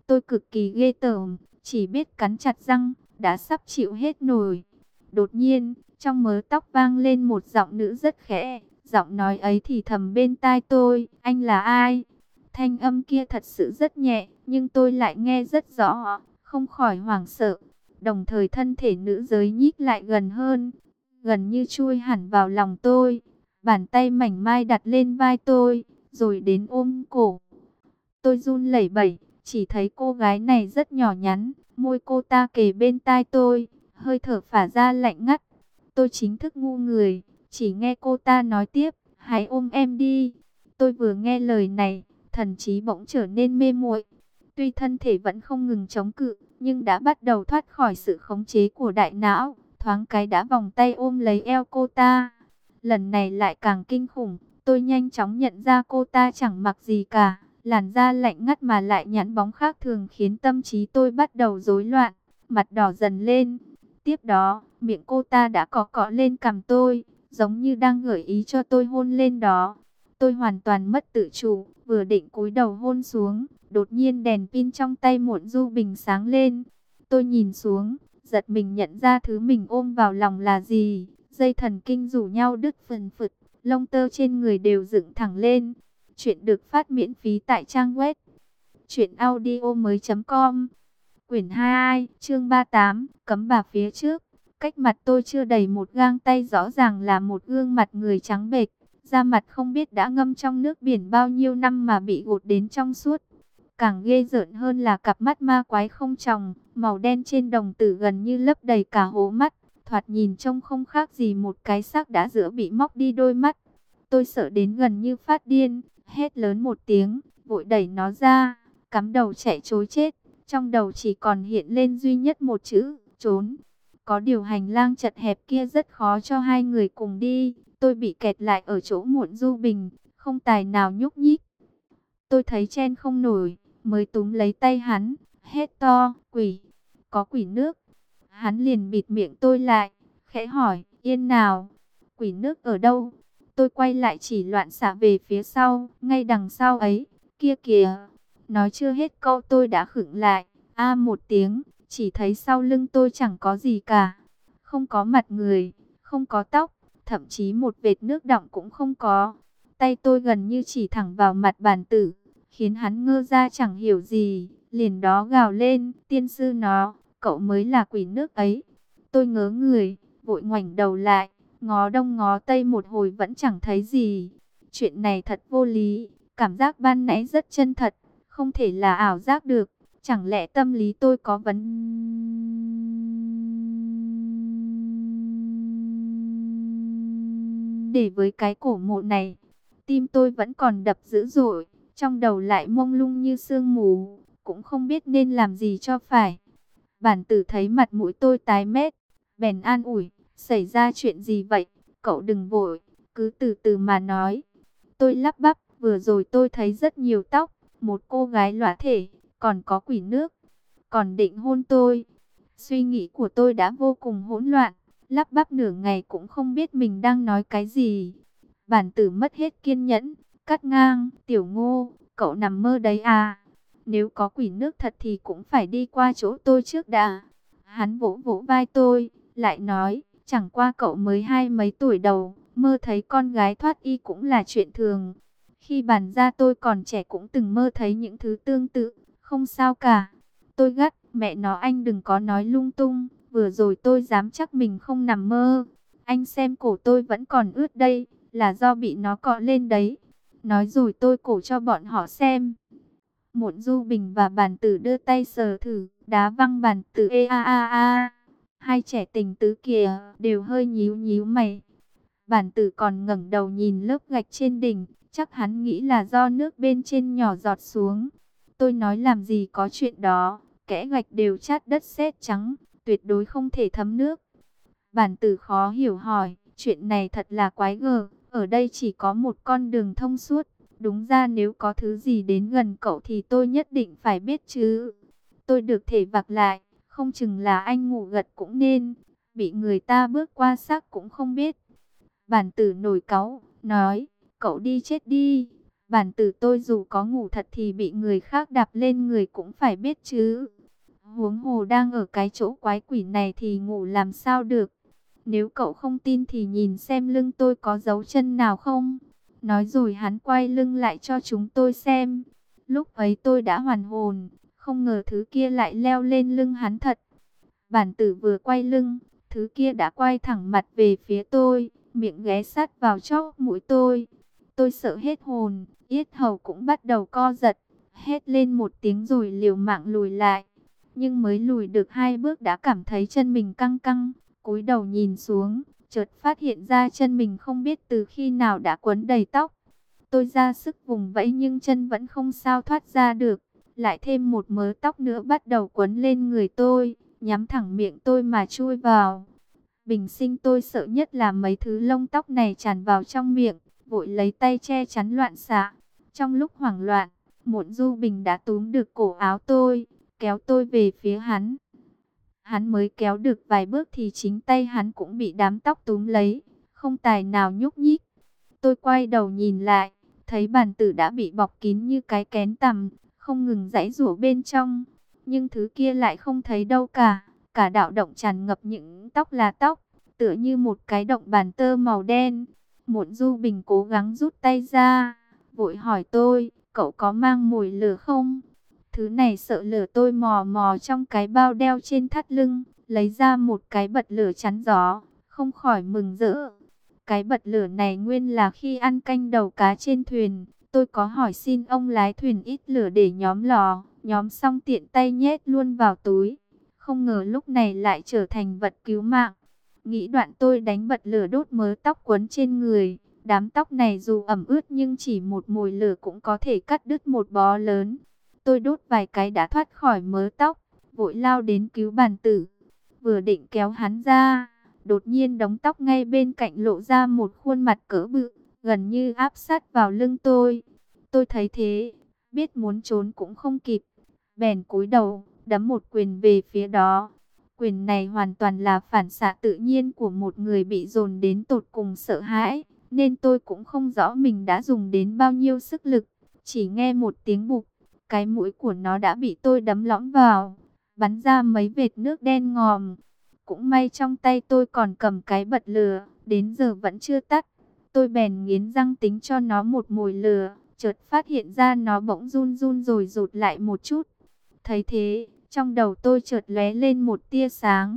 Tôi cực kỳ ghê tởm, chỉ biết cắn chặt răng, đã sắp chịu hết nổi. Đột nhiên, trong mớ tóc vang lên một giọng nữ rất khẽ, giọng nói ấy thì thầm bên tai tôi, anh là ai? Thanh âm kia thật sự rất nhẹ, nhưng tôi lại nghe rất rõ, không khỏi hoảng sợ. Đồng thời thân thể nữ giới nhích lại gần hơn, gần như chui hẳn vào lòng tôi. Bàn tay mảnh mai đặt lên vai tôi, rồi đến ôm cổ. Tôi run lẩy bẩy, chỉ thấy cô gái này rất nhỏ nhắn, môi cô ta kề bên tai tôi, hơi thở phả ra lạnh ngắt. Tôi chính thức ngu người, chỉ nghe cô ta nói tiếp, hãy ôm em đi. Tôi vừa nghe lời này, thần trí bỗng trở nên mê muội. Tuy thân thể vẫn không ngừng chống cự, nhưng đã bắt đầu thoát khỏi sự khống chế của đại não. Thoáng cái đã vòng tay ôm lấy eo cô ta. Lần này lại càng kinh khủng, tôi nhanh chóng nhận ra cô ta chẳng mặc gì cả. Làn da lạnh ngắt mà lại nhẵn bóng khác thường khiến tâm trí tôi bắt đầu rối loạn, mặt đỏ dần lên. Tiếp đó, miệng cô ta đã cọ lên cằm tôi, giống như đang gợi ý cho tôi hôn lên đó. Tôi hoàn toàn mất tự chủ, vừa định cúi đầu hôn xuống, đột nhiên đèn pin trong tay Muộn Du Bình sáng lên. Tôi nhìn xuống, giật mình nhận ra thứ mình ôm vào lòng là gì. Dây thần kinh rủ nhau đứt phần phật, lông tơ trên người đều dựng thẳng lên. Chuyện được phát miễn phí tại trang web truyệnaudiomoi.com. Quyển 22, chương 38, cấm bà phía trước. Cách mặt tôi chưa đầy một gang tay rõ ràng là một gương mặt người trắng bệch, da mặt không biết đã ngâm trong nước biển bao nhiêu năm mà bị gột đến trong suốt. Càng ghê rợn hơn là cặp mắt ma quái không tròng, màu đen trên đồng tử gần như lấp đầy cả hố mắt, thoạt nhìn trông không khác gì một cái xác đã giữa bị móc đi đôi mắt. Tôi sợ đến gần như phát điên, hét lớn một tiếng, vội đẩy nó ra, cắm đầu chạy trối chết. Trong đầu chỉ còn hiện lên duy nhất một chữ, trốn. Có điều hành lang chật hẹp kia rất khó cho hai người cùng đi. Tôi bị kẹt lại ở chỗ Muộn Du Bình, không tài nào nhúc nhích. Tôi thấy chen không nổi, mới túm lấy tay hắn, hét to, quỷ, có quỷ nước. Hắn liền bịt miệng tôi lại, khẽ hỏi, yên nào, quỷ nước ở đâu? Tôi quay lại chỉ loạn xạ về phía sau, ngay đằng sau ấy, kia kìa. Nói chưa hết câu tôi đã khựng lại, a một tiếng, chỉ thấy sau lưng tôi chẳng có gì cả. Không có mặt người, không có tóc, thậm chí một vệt nước đọng cũng không có. Tay tôi gần như chỉ thẳng vào mặt bản tử, khiến hắn ngơ ra chẳng hiểu gì, liền đó gào lên, tiên sư nó, cậu mới là quỷ nước ấy. Tôi ngớ người, vội ngoảnh đầu lại, ngó đông ngó tây một hồi vẫn chẳng thấy gì. Chuyện này thật vô lý, cảm giác ban nãy rất chân thật, không thể là ảo giác được. Chẳng lẽ tâm lý tôi có vấn đề với cái cổ mộ này? Tim tôi vẫn còn đập dữ dội, trong đầu lại mông lung như sương mù, cũng không biết nên làm gì cho phải. Bản tử thấy mặt mũi tôi tái mét, bèn an ủi, xảy ra chuyện gì vậy? Cậu đừng vội, cứ từ từ mà nói. Tôi lắp bắp, vừa rồi tôi thấy rất nhiều tóc, một cô gái lõa thể, còn có quỷ nước, còn định hôn tôi. Suy nghĩ của tôi đã vô cùng hỗn loạn, lắp bắp nửa ngày cũng không biết mình đang nói cái gì. Bản tử mất hết kiên nhẫn, cắt ngang, tiểu Ngô, cậu nằm mơ đấy à? Nếu có quỷ nước thật thì cũng phải đi qua chỗ tôi trước đã. Hắn vỗ vỗ vai tôi, lại nói, chẳng qua cậu mới hai mấy tuổi đầu, mơ thấy con gái thoát y cũng là chuyện thường. Khi bản gia tôi còn trẻ cũng từng mơ thấy những thứ tương tự, không sao cả. Tôi gắt, mẹ nó anh đừng có nói lung tung, vừa rồi tôi dám chắc mình không nằm mơ. Anh xem cổ tôi vẫn còn ướt đây, là do bị nó cọ lên đấy. Nói rồi tôi cổ cho bọn họ xem. Muộn Du Bình và bản tử đưa tay sờ thử, đá văng bản tử ê a a a. Hai trẻ tình tứ kìa, đều hơi nhíu nhíu mày. Bản tử còn ngẩng đầu nhìn lớp gạch trên đỉnh, chắc hắn nghĩ là do nước bên trên nhỏ giọt xuống. Tôi nói làm gì có chuyện đó, kẽ gạch đều chát đất sét trắng, tuyệt đối không thể thấm nước. Bản tử khó hiểu hỏi, chuyện này thật là quái gở, ở đây chỉ có một con đường thông suốt. Đúng ra nếu có thứ gì đến gần cậu thì tôi nhất định phải biết chứ. Tôi được thể vạc lại, không chừng là anh ngủ gật cũng nên, bị người ta bước qua xác cũng không biết. Bản tử nổi cáu, nói, cậu đi chết đi. Bản tử tôi dù có ngủ thật thì bị người khác đạp lên người cũng phải biết chứ. Huống hồ đang ở cái chỗ quái quỷ này thì ngủ làm sao được. Nếu cậu không tin thì nhìn xem lưng tôi có dấu chân nào không. Nói rồi hắn quay lưng lại cho chúng tôi xem. Lúc ấy tôi đã hoàn hồn, không ngờ thứ kia lại leo lên lưng hắn thật. Bản tử vừa quay lưng, thứ kia đã quay thẳng mặt về phía tôi, miệng ghé sát vào chóp mũi tôi. Tôi sợ hết hồn, yết hầu cũng bắt đầu co giật, hét lên một tiếng rồi liều mạng lùi lại. Nhưng mới lùi được 2 bước đã cảm thấy chân mình căng căng, cúi đầu nhìn xuống, chợt phát hiện ra chân mình không biết từ khi nào đã quấn đầy tóc. Tôi ra sức vùng vẫy nhưng chân vẫn không sao thoát ra được, lại thêm một mớ tóc nữa bắt đầu quấn lên người tôi, nhắm thẳng miệng tôi mà chui vào. Bình sinh tôi sợ nhất là mấy thứ lông tóc này tràn vào trong miệng, vội lấy tay che chắn loạn xạ. Trong lúc hoảng loạn, Muộn Du Bình đã túm được cổ áo tôi, kéo tôi về phía hắn. Hắn mới kéo được vài bước thì chính tay hắn cũng bị đám tóc túm lấy, không tài nào nhúc nhích. Tôi quay đầu nhìn lại, thấy bàn tử đã bị bọc kín như cái kén tằm, không ngừng giãy giụa bên trong. Nhưng thứ kia lại không thấy đâu cả, cả đạo động tràn ngập những tóc là tóc, tựa như một cái động bàn tơ màu đen. Muộn Du Bình cố gắng rút tay ra, vội hỏi tôi, cậu có mang mồi lửa không? Thứ này sợ lửa, tôi mò mò trong cái bao đeo trên thắt lưng, lấy ra một cái bật lửa chắn gió, không khỏi mừng rỡ. Cái bật lửa này nguyên là khi ăn canh đầu cá trên thuyền, tôi có hỏi xin ông lái thuyền ít lửa để nhóm lò, nhóm xong tiện tay nhét luôn vào túi. Không ngờ lúc này lại trở thành vật cứu mạng. Nghĩ đoạn tôi đánh bật lửa đốt mớ tóc quấn trên người. Đám tóc này dù ẩm ướt nhưng chỉ một mồi lửa cũng có thể cắt đứt một bó lớn. Tôi đốt vài cái đã thoát khỏi mớ tóc, vội lao đến cứu bàn tử. Vừa định kéo hắn ra, đột nhiên đống tóc ngay bên cạnh lộ ra một khuôn mặt cỡ bự, gần như áp sát vào lưng tôi. Tôi thấy thế, biết muốn trốn cũng không kịp, bèn cúi đầu, đấm một quyền về phía đó. Quyền này hoàn toàn là phản xạ tự nhiên của một người bị dồn đến tột cùng sợ hãi, nên tôi cũng không rõ mình đã dùng đến bao nhiêu sức lực. Chỉ nghe một tiếng bụp, cái mũi của nó đã bị tôi đấm lõm vào, bắn ra mấy vệt nước đen ngòm. Cũng may trong tay tôi còn cầm cái bật lửa, đến giờ vẫn chưa tắt. Tôi bèn nghiến răng tính cho nó một mồi lửa, chợt phát hiện ra nó bỗng run run rồi rụt lại một chút. Thấy thế, trong đầu tôi chợt lóe lên một tia sáng.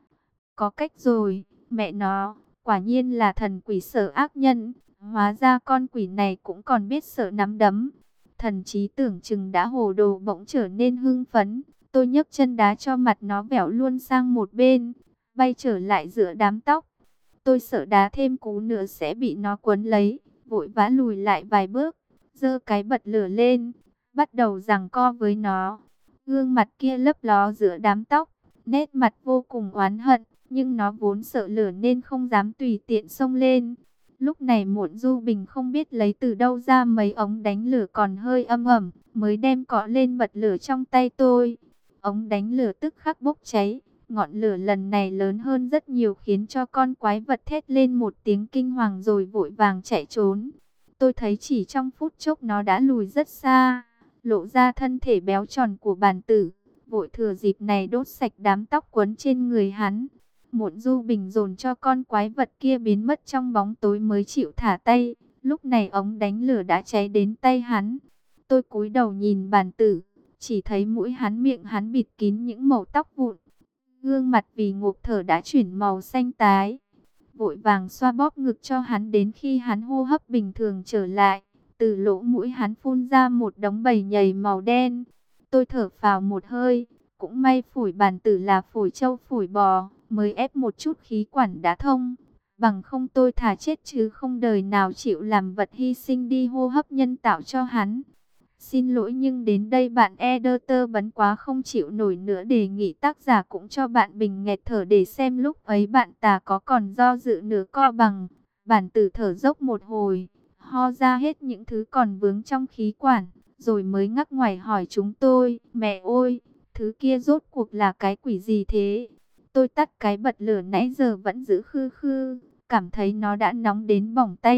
Có cách rồi, mẹ nó, quả nhiên là thần quỷ sợ ác nhân, hóa ra con quỷ này cũng còn biết sợ nắm đấm. Thần trí tưởng chừng đã hồ đồ bỗng trở nên hưng phấn. Tôi nhấc chân đá cho mặt nó vẹo luôn sang một bên, bay trở lại giữa đám tóc. Tôi sợ đá thêm cú nữa sẽ bị nó quấn lấy, vội vã lùi lại vài bước, giơ cái bật lửa lên, bắt đầu giằng co với nó. Gương mặt kia lấp ló giữa đám tóc, nét mặt vô cùng oán hận, nhưng nó vốn sợ lửa nên không dám tùy tiện xông lên. Lúc này Muộn Du Bình không biết lấy từ đâu ra mấy ống đánh lửa còn hơi âm ẩm, mới đem cọ lên bật lửa trong tay tôi. Ống đánh lửa tức khắc bốc cháy, ngọn lửa lần này lớn hơn rất nhiều khiến cho con quái vật thét lên một tiếng kinh hoàng rồi vội vàng chạy trốn. Tôi thấy chỉ trong phút chốc nó đã lùi rất xa, lộ ra thân thể béo tròn của bàn tử, vội thừa dịp này đốt sạch đám tóc quấn trên người hắn. Muộn Du Bình dồn cho con quái vật kia biến mất trong bóng tối mới chịu thả tay. Lúc này ống đánh lửa đã cháy đến tay hắn. Tôi cúi đầu nhìn bàn tử, chỉ thấy mũi hắn miệng hắn bịt kín những mẩu tóc vụn. Gương mặt vì ngộp thở đã chuyển màu xanh tái. Vội vàng xoa bóp ngực cho hắn đến khi hắn hô hấp bình thường trở lại. Từ lỗ mũi hắn phun ra một đống bầy nhầy màu đen. Tôi thở phào một hơi. Cũng may phổi bàn tử là phổi trâu phổi bò, mới ép một chút khí quản đã thông. Bằng không tôi thà chết chứ không đời nào chịu làm vật hy sinh đi hô hấp nhân tạo cho hắn. Xin lỗi nhưng đến đây bạn editor bấn quá không chịu nổi nữa, đề nghị tác giả cũng cho bạn bình nghẹt thở để xem lúc ấy bạn ta có còn do dự nửa co bằng. Bản tử thở dốc một hồi, ho ra hết những thứ còn vướng trong khí quản, rồi mới ngắc ngoải hỏi chúng tôi, mẹ ơi, thứ kia rốt cuộc là cái quỷ gì thế? Tôi tắt cái bật lửa nãy giờ vẫn giữ khư khư, cảm thấy nó đã nóng đến bỏng tay,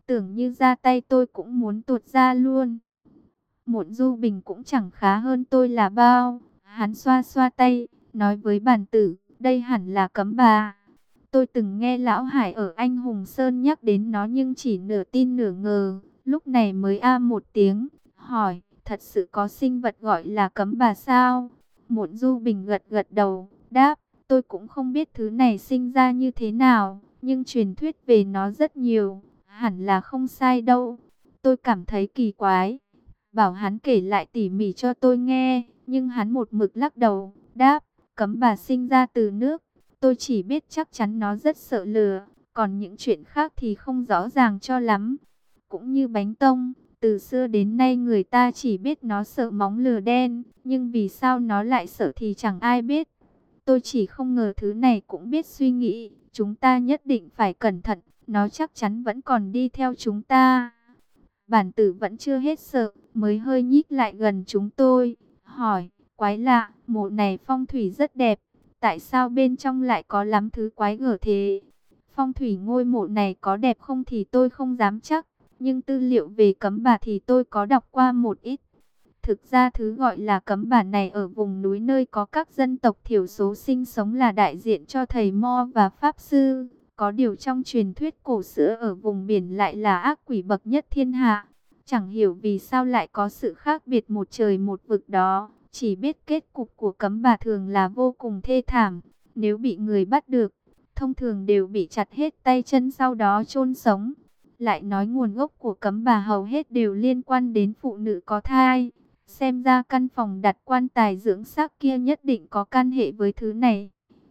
Tưởng như ra tay tôi cũng muốn tuột ra luôn. Mộn Du Bình cũng chẳng khá hơn tôi là bao. Hắn xoa xoa tay, nói với bản tử, đây hẳn là cấm bà. Tôi từng nghe Lão Hải ở Anh Hùng Sơn nhắc đến nó nhưng chỉ nửa tin nửa ngờ. Lúc này mới một tiếng, hỏi, thật sự có sinh vật gọi là cấm bà sao? Mộn Du Bình gật gật đầu, đáp, tôi cũng không biết thứ này sinh ra như thế nào, nhưng truyền thuyết về nó rất nhiều, hẳn là không sai đâu. Tôi cảm thấy kỳ quái, bảo hắn kể lại tỉ mỉ cho tôi nghe, nhưng hắn một mực lắc đầu, đáp, cấm bà sinh ra từ nước. Tôi chỉ biết chắc chắn nó rất sợ lửa, còn những chuyện khác thì không rõ ràng cho lắm. Cũng như bánh tông, từ xưa đến nay người ta chỉ biết nó sợ móng lửa đen, nhưng vì sao nó lại sợ thì chẳng ai biết. Tôi chỉ không ngờ thứ này cũng biết suy nghĩ, chúng ta nhất định phải cẩn thận, nó chắc chắn vẫn còn đi theo chúng ta. Bản tử vẫn chưa hết sợ, mới hơi nhích lại gần chúng tôi, hỏi, quái lạ, mộ này phong thủy rất đẹp, tại sao bên trong lại có lắm thứ quái gở thế? Phong thủy ngôi mộ này có đẹp không thì tôi không dám chắc, nhưng tư liệu về cấm bà thì tôi có đọc qua một ít. Thực ra thứ gọi là cấm bà này ở vùng núi nơi có các dân tộc thiểu số sinh sống là đại diện cho thầy mo và pháp sư. Có điều trong truyền thuyết cổ xưa ở vùng biển lại là ác quỷ bậc nhất thiên hạ. Chẳng hiểu vì sao lại có sự khác biệt một trời một vực đó. Chỉ biết kết cục của cấm bà thường là vô cùng thê thảm. Nếu bị người bắt được, thông thường đều bị chặt hết tay chân sau đó chôn sống. Lại nói nguồn gốc của cấm bà hầu hết đều liên quan đến phụ nữ có thai. Xem ra căn phòng đặt quan tài dưỡng xác kia nhất định có can hệ với thứ này.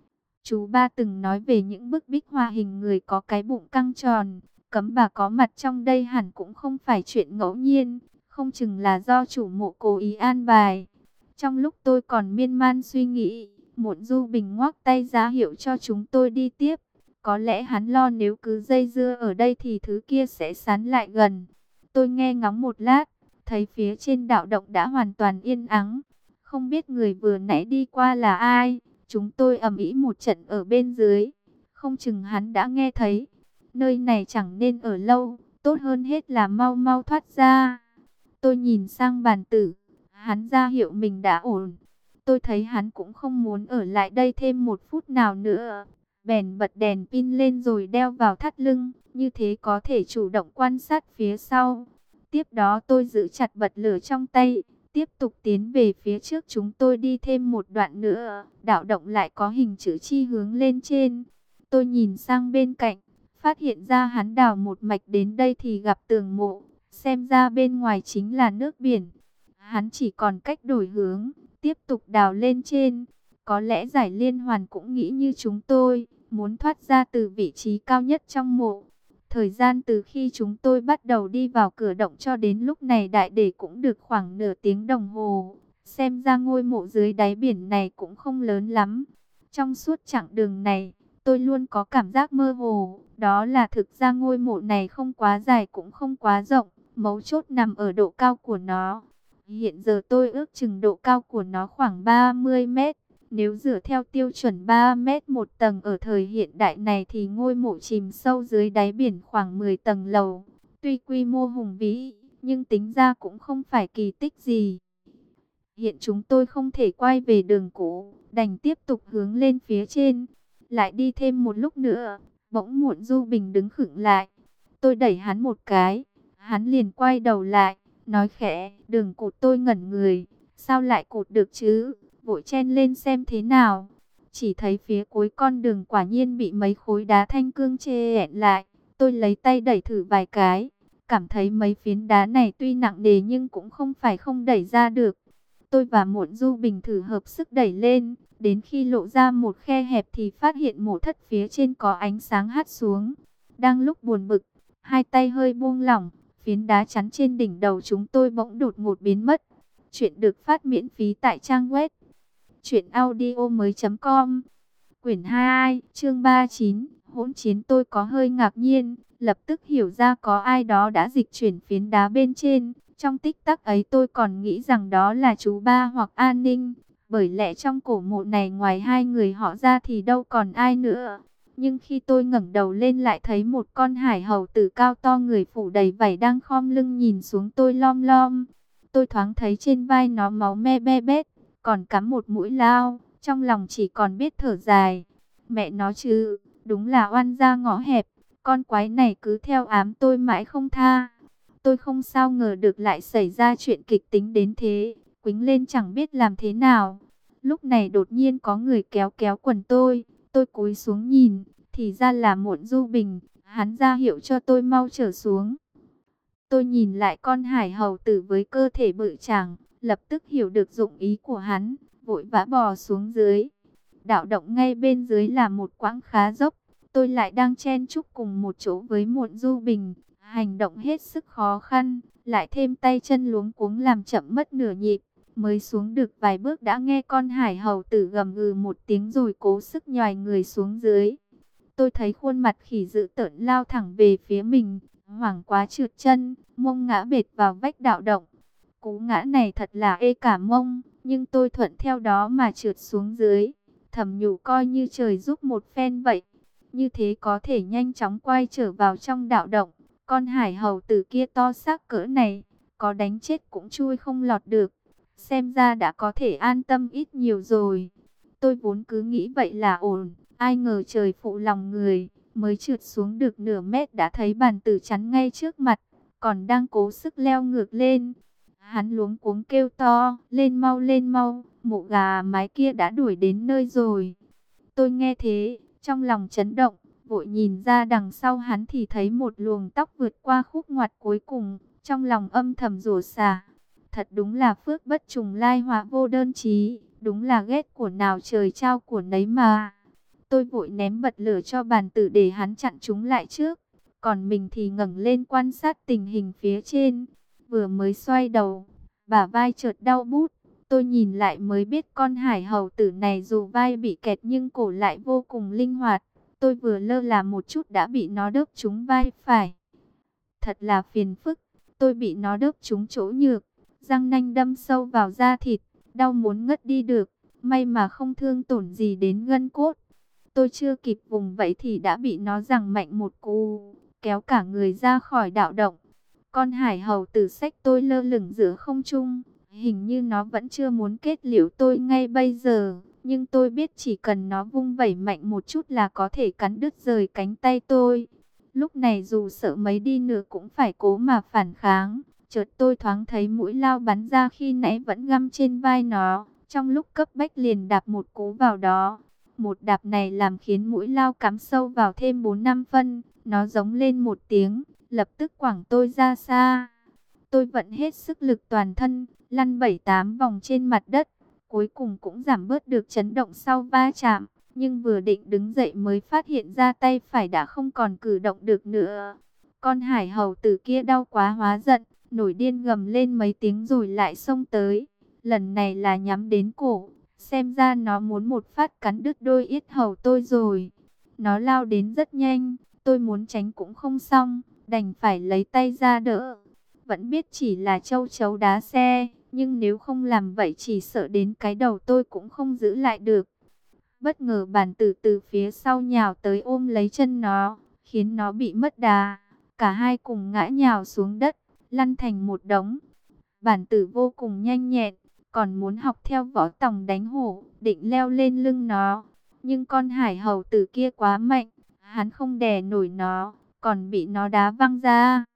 Chú ba từng nói về những bức bích họa hình người có cái bụng căng tròn. Cấm bà có mặt trong đây hẳn cũng không phải chuyện ngẫu nhiên. Không chừng là do chủ mộ cố ý an bài. Trong lúc tôi còn miên man suy nghĩ, Mộn Du Bình ngoắc tay ra hiệu cho chúng tôi đi tiếp. Có lẽ hắn lo nếu cứ dây dưa ở đây thì thứ kia sẽ sán lại gần. Tôi nghe ngóng một lát, thấy phía trên đạo động đã hoàn toàn yên ắng. Không biết người vừa nãy đi qua là ai. Chúng tôi ầm ĩ một trận ở bên dưới. Không chừng hắn đã nghe thấy. Nơi này chẳng nên ở lâu, tốt hơn hết là mau mau thoát ra. Tôi nhìn sang bàn tử. Hắn ra hiệu mình đã ổn. Tôi thấy hắn cũng không muốn ở lại đây thêm một phút nào nữa. Bèn bật đèn pin lên rồi đeo vào thắt lưng. Như thế có thể chủ động quan sát phía sau. Tiếp đó tôi giữ chặt bật lửa trong tay. Tiếp tục tiến về phía trước, chúng tôi đi thêm một đoạn nữa. Đạo động lại có hình chữ chi hướng lên trên. Tôi nhìn sang bên cạnh. Phát hiện ra hắn đào một mạch đến đây thì gặp tường mộ. Xem ra bên ngoài chính là nước biển. Hắn chỉ còn cách đổi hướng, tiếp tục đào lên trên. Có lẽ Giải Liên Hoàn cũng nghĩ như chúng tôi, muốn thoát ra từ vị trí cao nhất trong mộ. Thời gian từ khi chúng tôi bắt đầu đi vào cửa động cho đến lúc này đại để cũng được khoảng nửa tiếng đồng hồ. Xem ra ngôi mộ dưới đáy biển này cũng không lớn lắm. Trong suốt chặng đường này, tôi luôn có cảm giác mơ hồ. Đó là thực ra ngôi mộ này không quá dài cũng không quá rộng. Mấu chốt nằm ở độ cao của nó. Hiện giờ tôi ước chừng độ cao của nó khoảng 30 mét. Nếu dựa theo tiêu chuẩn 3 mét một tầng ở thời hiện đại này thì ngôi mộ chìm sâu dưới đáy biển khoảng 10 tầng lầu. Tuy quy mô hùng vĩ, nhưng tính ra cũng không phải kỳ tích gì. Hiện chúng tôi không thể quay về đường cũ, đành tiếp tục hướng lên phía trên. Lại đi thêm một lúc nữa, bỗng Mộn Du Bình đứng khựng lại. Tôi đẩy hắn một cái, hắn liền quay đầu lại, nói khẽ, đừng cụt. Tôi ngẩn người, sao lại cụt được chứ? Vội chen lên xem thế nào. Chỉ thấy phía cuối con đường quả nhiên bị mấy khối đá thanh cương chê ẹn lại. Tôi lấy tay đẩy thử vài cái, cảm thấy mấy phiến đá này tuy nặng nề nhưng cũng không phải không đẩy ra được. Tôi và Mộn Du Bình thử hợp sức đẩy lên, đến khi lộ ra một khe hẹp thì phát hiện mộ thất phía trên có ánh sáng hắt xuống. Đang lúc buồn bực, hai tay hơi buông lỏng, phiến đá chắn trên đỉnh đầu chúng tôi bỗng đột ngột biến mất. Chuyện được phát miễn phí tại trang web truyệnaudiomoi.com. Quyển 2, chương 39, hỗn chiến. Tôi có hơi ngạc nhiên, lập tức hiểu ra có ai đó đã dịch chuyển phiến đá bên trên. Trong tích tắc ấy tôi còn nghĩ rằng đó là chú ba hoặc An Ninh, bởi lẽ trong cổ mộ này ngoài hai người họ ra thì đâu còn ai nữa. Nhưng khi tôi ngẩng đầu lên lại thấy một con hải hầu tử cao to người phủ đầy vảy đang khom lưng nhìn xuống tôi lom lom. Tôi thoáng thấy trên vai nó máu me be bét, còn cắm một mũi lao, trong lòng chỉ còn biết thở dài. Mẹ nó chứ, đúng là oan gia ngõ hẹp, con quái này cứ theo ám tôi mãi không tha. Tôi không sao ngờ được lại xảy ra chuyện kịch tính đến thế, quýnh lên chẳng biết làm thế nào. Lúc này đột nhiên có người kéo kéo quần tôi cúi xuống nhìn, thì ra là Muộn Du Bình, hắn ra hiệu cho tôi mau trở xuống. Tôi nhìn lại con hải hầu tử với cơ thể bự tràng, lập tức hiểu được dụng ý của hắn, vội vã bò xuống dưới. Đạo động ngay bên dưới là một quãng khá dốc, tôi lại đang chen chúc cùng một chỗ với Muộn Du Bình, hành động hết sức khó khăn, lại thêm tay chân luống cuống làm chậm mất nửa nhịp. Mới xuống được vài bước đã nghe con hải hầu tử gầm gừ một tiếng rồi cố sức nhoài người xuống dưới. Tôi thấy khuôn mặt khỉ dữ tợn lao thẳng về phía mình, hoảng quá trượt chân, mông ngã bệt vào vách đạo động. Cú ngã này thật là ê cả mông, nhưng tôi thuận theo đó mà trượt xuống dưới. Thầm nhủ coi như trời giúp một phen vậy. Như thế có thể nhanh chóng quay trở vào trong đạo động. Con hải hầu tử kia to xác cỡ này, có đánh chết cũng chui không lọt được. Xem ra đã có thể an tâm ít nhiều rồi. Tôi vốn cứ nghĩ vậy là ổn, ai ngờ trời phụ lòng người, mới trượt xuống được nửa mét đã thấy bàn tử chắn ngay trước mặt, còn đang cố sức leo ngược lên. Hắn luống cuống kêu to, lên mau, mụ gà mái kia đã đuổi đến nơi rồi. Tôi nghe thế, trong lòng chấn động, vội nhìn ra đằng sau hắn thì thấy một luồng tóc vượt qua khúc ngoặt cuối cùng, trong lòng âm thầm rủa xả. Thật đúng là phước bất trùng lai họa vô đơn chí, đúng là ghét của nào trời trao của nấy mà. Tôi vội ném bật lửa cho bàn tử để hắn chặn chúng lại trước, còn mình thì ngẩng lên quan sát tình hình phía trên. Vừa mới xoay đầu, bả vai chợt đau bút. Tôi nhìn lại mới biết con hải hầu tử này dù vai bị kẹt nhưng cổ lại vô cùng linh hoạt. Tôi vừa lơ là một chút đã bị nó đớp trúng vai phải. Thật là phiền phức, tôi bị nó đớp trúng chỗ nhược, răng nanh đâm sâu vào da thịt, đau muốn ngất đi được. May mà không thương tổn gì đến gân cốt. Tôi chưa kịp vùng vẫy thì đã bị nó giằng mạnh một cú, kéo cả người ra khỏi đạo động. Con hải hầu tử xách tôi lơ lửng giữa không trung, hình như nó vẫn chưa muốn kết liễu tôi ngay bây giờ. Nhưng tôi biết chỉ cần nó vung vẩy mạnh một chút là có thể cắn đứt rời cánh tay tôi. Lúc này dù sợ mấy đi nữa cũng phải cố mà phản kháng. Chợt tôi thoáng thấy mũi lao bắn ra khi nãy vẫn găm trên vai nó. Trong lúc cấp bách liền đạp một cú vào đó. Một đạp này làm khiến mũi lao cắm sâu vào thêm 4-5 phân. Nó giống lên một tiếng, lập tức quẳng tôi ra xa. Tôi vận hết sức lực toàn thân, lăn 7-8 vòng trên mặt đất. Cuối cùng cũng giảm bớt được chấn động sau va chạm. Nhưng vừa định đứng dậy mới phát hiện ra tay phải đã không còn cử động được nữa. Con hải hầu tử kia đau quá hóa giận, nổi điên gầm lên mấy tiếng rồi lại xông tới. Lần này là nhắm đến cổ, xem ra nó muốn một phát cắn đứt đôi yết hầu tôi rồi. Nó lao đến rất nhanh, tôi muốn tránh cũng không xong, đành phải lấy tay ra đỡ. Vẫn biết chỉ là châu chấu đá xe, nhưng nếu không làm vậy chỉ sợ đến cái đầu tôi cũng không giữ lại được. Bất ngờ bản tử từ phía sau nhào tới ôm lấy chân nó, khiến nó bị mất đà. Cả hai cùng ngã nhào xuống đất, lăn thành một đống. Bản tử vô cùng nhanh nhẹn, còn muốn học theo Võ Tòng đánh hổ, định leo lên lưng nó. Nhưng con hải hầu tử kia quá mạnh, hắn không đè nổi nó, còn bị nó đá văng ra.